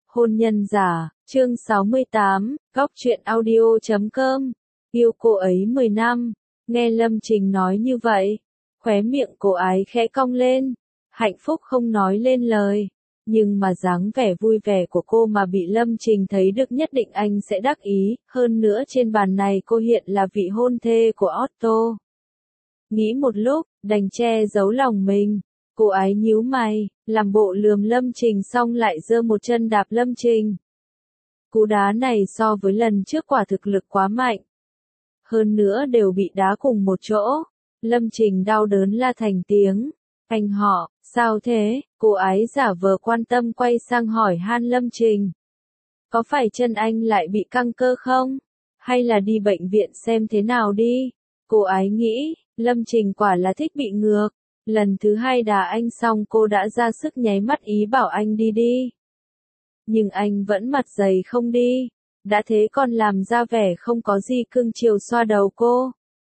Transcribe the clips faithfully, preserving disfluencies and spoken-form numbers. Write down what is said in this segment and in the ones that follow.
Hôn nhân giả, chương sáu mươi tám, góc truyện audio chấm com. Yêu cô ấy mười năm. Nghe Lâm Trình nói như vậy, khóe miệng cô ái khẽ cong lên, hạnh phúc không nói lên lời. Nhưng mà dáng vẻ vui vẻ của cô mà bị Lâm Trình thấy được nhất định anh sẽ đắc ý, hơn nữa trên bàn này cô hiện là vị hôn thê của Otto. Nghĩ một lúc, đành che giấu lòng mình. Cô ái nhíu mày, làm bộ lườm Lâm Trình xong lại giơ một chân đạp Lâm Trình. Cú đá này so với lần trước quả thực lực quá mạnh. Hơn nữa đều bị đá cùng một chỗ. Lâm Trình đau đớn la thành tiếng. Anh họ, sao thế? Cô ái giả vờ quan tâm quay sang hỏi han Lâm Trình. Có phải chân anh lại bị căng cơ không? Hay là đi bệnh viện xem thế nào đi? Cô ái nghĩ, Lâm Trình quả là thích bị ngược. Lần thứ hai đá anh xong cô đã ra sức nháy mắt ý bảo anh đi đi. Nhưng anh vẫn mặt dày không đi. Đã thế còn làm ra vẻ không có gì cưng chiều xoa đầu cô.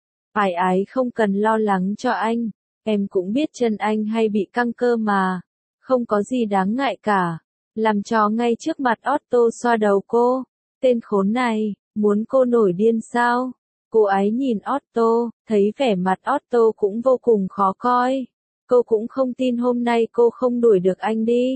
Ái ái không cần lo lắng cho anh. Em cũng biết chân anh hay bị căng cơ mà. Không có gì đáng ngại cả. Làm cho ngay trước mặt Otto xoa đầu cô. Tên khốn này, muốn cô nổi điên sao? Cô ái nhìn Otto, thấy vẻ mặt Otto cũng vô cùng khó coi. Cô cũng không tin hôm nay cô không đuổi được anh đi.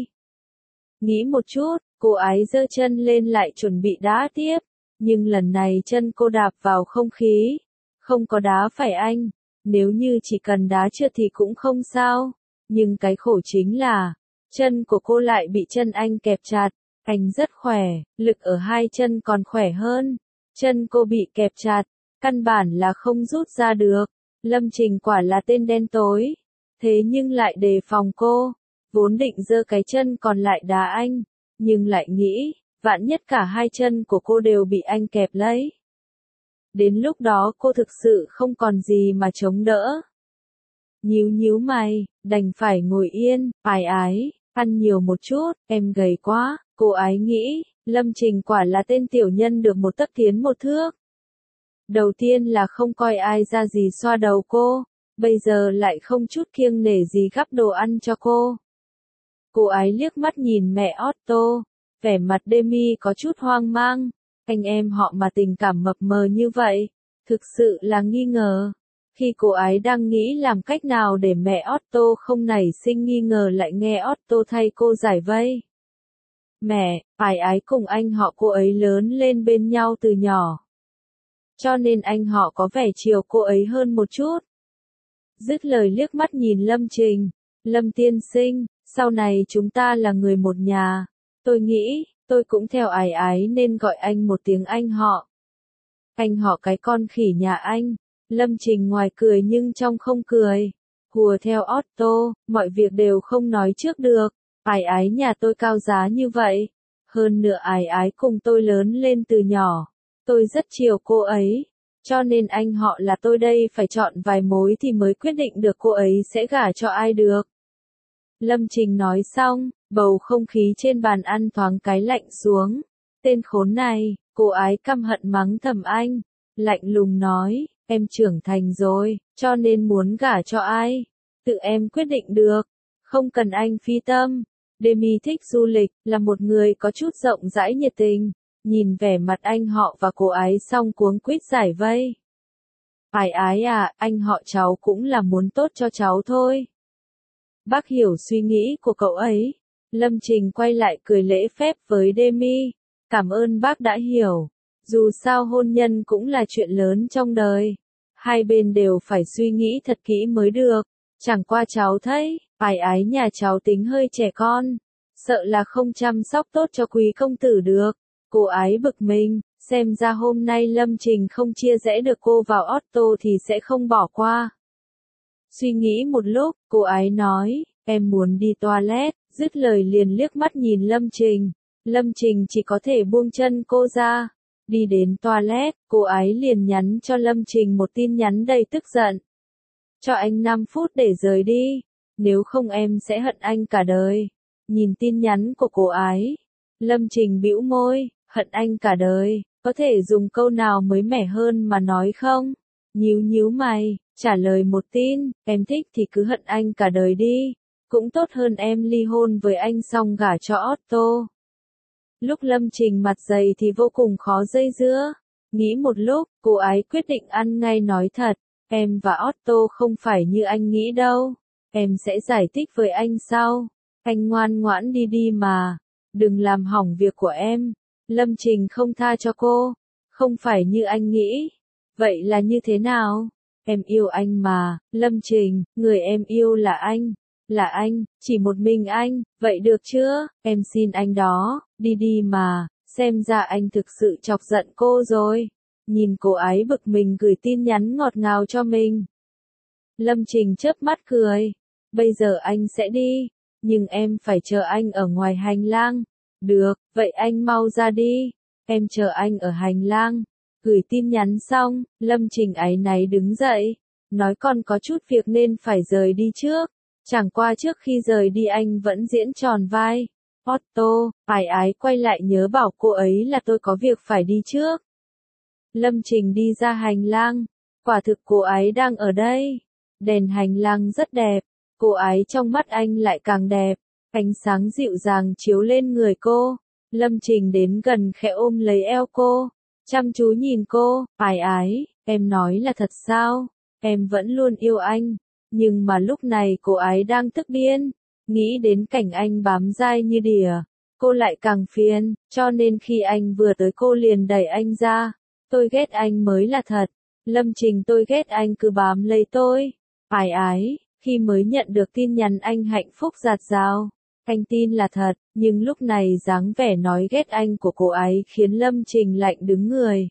Nghĩ một chút, cô ái giơ chân lên lại chuẩn bị đá tiếp. Nhưng lần này chân cô đạp vào không khí. Không có đá phải anh. Nếu như chỉ cần đá trượt thì cũng không sao. Nhưng cái khổ chính là, chân của cô lại bị chân anh kẹp chặt. Anh rất khỏe, lực ở hai chân còn khỏe hơn. Chân cô bị kẹp chặt. Căn bản là không rút ra được. Lâm Trình quả là tên đen tối. Thế nhưng lại đề phòng cô. Vốn định giơ cái chân còn lại đá anh. Nhưng lại nghĩ, vạn nhất cả hai chân của cô đều bị anh kẹp lấy. Đến lúc đó cô thực sự không còn gì mà chống đỡ. Nhíu nhíu mày, đành phải ngồi yên. Ái ái, ăn nhiều một chút, em gầy quá. Cô ái nghĩ, Lâm Trình quả là tên tiểu nhân được một tấc tiến một thước. Đầu tiên là không coi ai ra gì xoa đầu cô, bây giờ lại không chút kiêng nể gì gắp đồ ăn cho cô. Cô ái liếc mắt nhìn mẹ Otto, vẻ mặt Demi có chút hoang mang, anh em họ mà tình cảm mập mờ như vậy, thực sự là nghi ngờ. Khi cô ái đang nghĩ làm cách nào để mẹ Otto không nảy sinh nghi ngờ lại nghe Otto thay cô giải vây. Mẹ, ái ái cùng anh họ cô ấy lớn lên bên nhau từ nhỏ. Cho nên anh họ có vẻ chiều cô ấy hơn một chút. Dứt lời liếc mắt nhìn Lâm Trình. Lâm tiên sinh, sau này chúng ta là người một nhà. Tôi nghĩ, tôi cũng theo ái ái nên gọi anh một tiếng anh họ. Anh họ cái con khỉ nhà anh. Lâm Trình ngoài cười nhưng trong không cười. Hùa theo Otto, mọi việc đều không nói trước được. Ái ái nhà tôi cao giá như vậy. Hơn nữa ái ái cùng tôi lớn lên từ nhỏ. Tôi rất chiều cô ấy, cho nên anh họ là tôi đây phải chọn vài mối thì mới quyết định được cô ấy sẽ gả cho ai được. Lâm Trình nói xong, bầu không khí trên bàn ăn thoáng cái lạnh xuống. Tên khốn này, cô ái căm hận mắng thầm anh, lạnh lùng nói, em trưởng thành rồi, cho nên muốn gả cho ai, tự em quyết định được, không cần anh phi tâm. Demi thích du lịch, là một người có chút rộng rãi nhiệt tình. Nhìn vẻ mặt anh họ và cô ái xong cuống quýt giải vây. Ái ái à, anh họ cháu cũng là muốn tốt cho cháu thôi. Bác hiểu suy nghĩ của cậu ấy. Lâm Trình quay lại cười lễ phép với Demi. Cảm ơn bác đã hiểu. Dù sao hôn nhân cũng là chuyện lớn trong đời. Hai bên đều phải suy nghĩ thật kỹ mới được. Chẳng qua cháu thấy, ái ái nhà cháu tính hơi trẻ con. Sợ là không chăm sóc tốt cho quý công tử được. Cô ái bực mình, xem ra hôm nay Lâm Trình không chia rẽ được cô vào Otto thì sẽ không bỏ qua. Suy nghĩ một lúc, cô ái nói, em muốn đi toilet, dứt lời liền liếc mắt nhìn Lâm Trình. Lâm Trình chỉ có thể buông chân cô ra. Đi đến toilet, cô ái liền nhắn cho Lâm Trình một tin nhắn đầy tức giận. Cho anh năm phút để rời đi, nếu không em sẽ hận anh cả đời. Nhìn tin nhắn của cô ái, Lâm Trình bĩu môi. Hận anh cả đời, có thể dùng câu nào mới mẻ hơn mà nói không? Nhíu nhíu mày, trả lời một tin, em thích thì cứ hận anh cả đời đi. Cũng tốt hơn em ly hôn với anh xong gả cho Otto. Lúc Lâm Trình mặt dày thì vô cùng khó dây dưa. Nghĩ một lúc, cô ấy quyết định ăn ngay nói thật. Em và Otto không phải như anh nghĩ đâu. Em sẽ giải thích với anh sau. Anh ngoan ngoãn đi đi mà. Đừng làm hỏng việc của em. Lâm Trình không tha cho cô. Không phải như anh nghĩ. Vậy là như thế nào? Em yêu anh mà, Lâm Trình, người em yêu là anh. Là anh, chỉ một mình anh, vậy được chưa? Em xin anh đó, đi đi mà, xem ra anh thực sự chọc giận cô rồi. Nhìn cô ấy bực mình gửi tin nhắn ngọt ngào cho mình. Lâm Trình chớp mắt cười. Bây giờ anh sẽ đi, nhưng em phải chờ anh ở ngoài hành lang. Được, vậy anh mau ra đi. Em chờ anh ở hành lang. Gửi tin nhắn xong, Lâm Trình áy náy đứng dậy. Nói con có chút việc nên phải rời đi trước. Chẳng qua trước khi rời đi anh vẫn diễn tròn vai. Otto, ái ái quay lại nhớ bảo cô ấy là tôi có việc phải đi trước. Lâm Trình đi ra hành lang. Quả thực cô ấy đang ở đây. Đèn hành lang rất đẹp. Cô ấy trong mắt anh lại càng đẹp. Ánh sáng dịu dàng chiếu lên người cô. Lâm Trình đến gần khẽ ôm lấy eo cô. Chăm chú nhìn cô, ái ái, em nói là thật sao? Em vẫn luôn yêu anh. Nhưng mà lúc này cô ấy đang tức điên. Nghĩ đến cảnh anh bám dai như đỉa. Cô lại càng phiền, cho nên khi anh vừa tới cô liền đẩy anh ra. Tôi ghét anh mới là thật. Lâm Trình tôi ghét anh cứ bám lấy tôi. Ái ái, khi mới nhận được tin nhắn anh hạnh phúc dạt dào. Anh tin là thật, nhưng lúc này dáng vẻ nói ghét anh của cô ấy khiến Lâm Trình lạnh đứng người.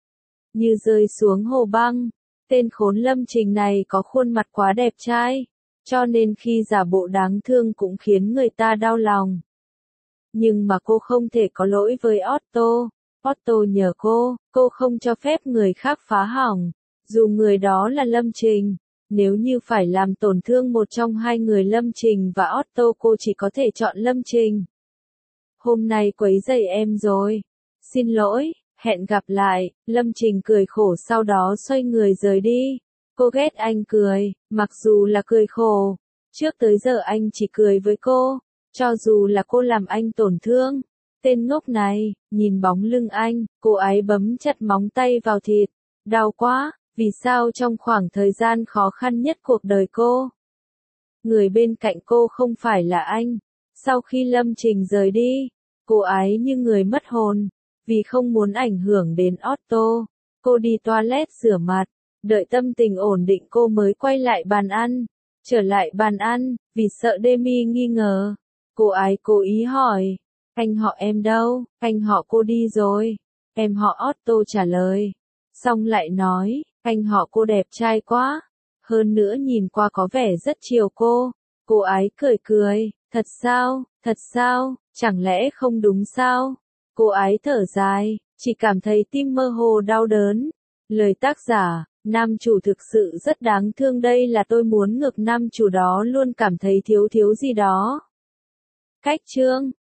Như rơi xuống hồ băng, tên khốn Lâm Trình này có khuôn mặt quá đẹp trai, cho nên khi giả bộ đáng thương cũng khiến người ta đau lòng. Nhưng mà cô không thể có lỗi với Otto. Otto nhờ cô, cô không cho phép người khác phá hỏng, dù người đó là Lâm Trình. Nếu như phải làm tổn thương một trong hai người Lâm Trình và Otto cô chỉ có thể chọn Lâm Trình. Hôm nay quấy rầy em rồi. Xin lỗi, hẹn gặp lại. Lâm Trình cười khổ sau đó xoay người rời đi. Cô ghét anh cười, mặc dù là cười khổ. Trước tới giờ anh chỉ cười với cô, cho dù là cô làm anh tổn thương. Tên ngốc này, nhìn bóng lưng anh, cô ấy bấm chặt móng tay vào thịt. Đau quá. Vì sao trong khoảng thời gian khó khăn nhất cuộc đời cô, người bên cạnh cô không phải là anh? Sau khi Lâm Trình rời đi, cô ấy như người mất hồn. Vì không muốn ảnh hưởng đến Otto, cô đi toilet rửa mặt, đợi tâm tình ổn định cô mới quay lại bàn ăn. Trở lại bàn ăn, vì sợ Demi nghi ngờ, cô ấy cố ý hỏi, anh họ em đâu? Anh họ cô đi rồi. Em họ Otto trả lời. Xong lại nói, anh họ cô đẹp trai quá. Hơn nữa nhìn qua có vẻ rất chiều cô. Cô ấy cười cười, thật sao, thật sao, chẳng lẽ không đúng sao? Cô ấy thở dài, chỉ cảm thấy tim mơ hồ đau đớn. Lời tác giả, nam chủ thực sự rất đáng thương đây là tôi muốn ngược nam chủ đó luôn cảm thấy thiếu thiếu gì đó. Cách chương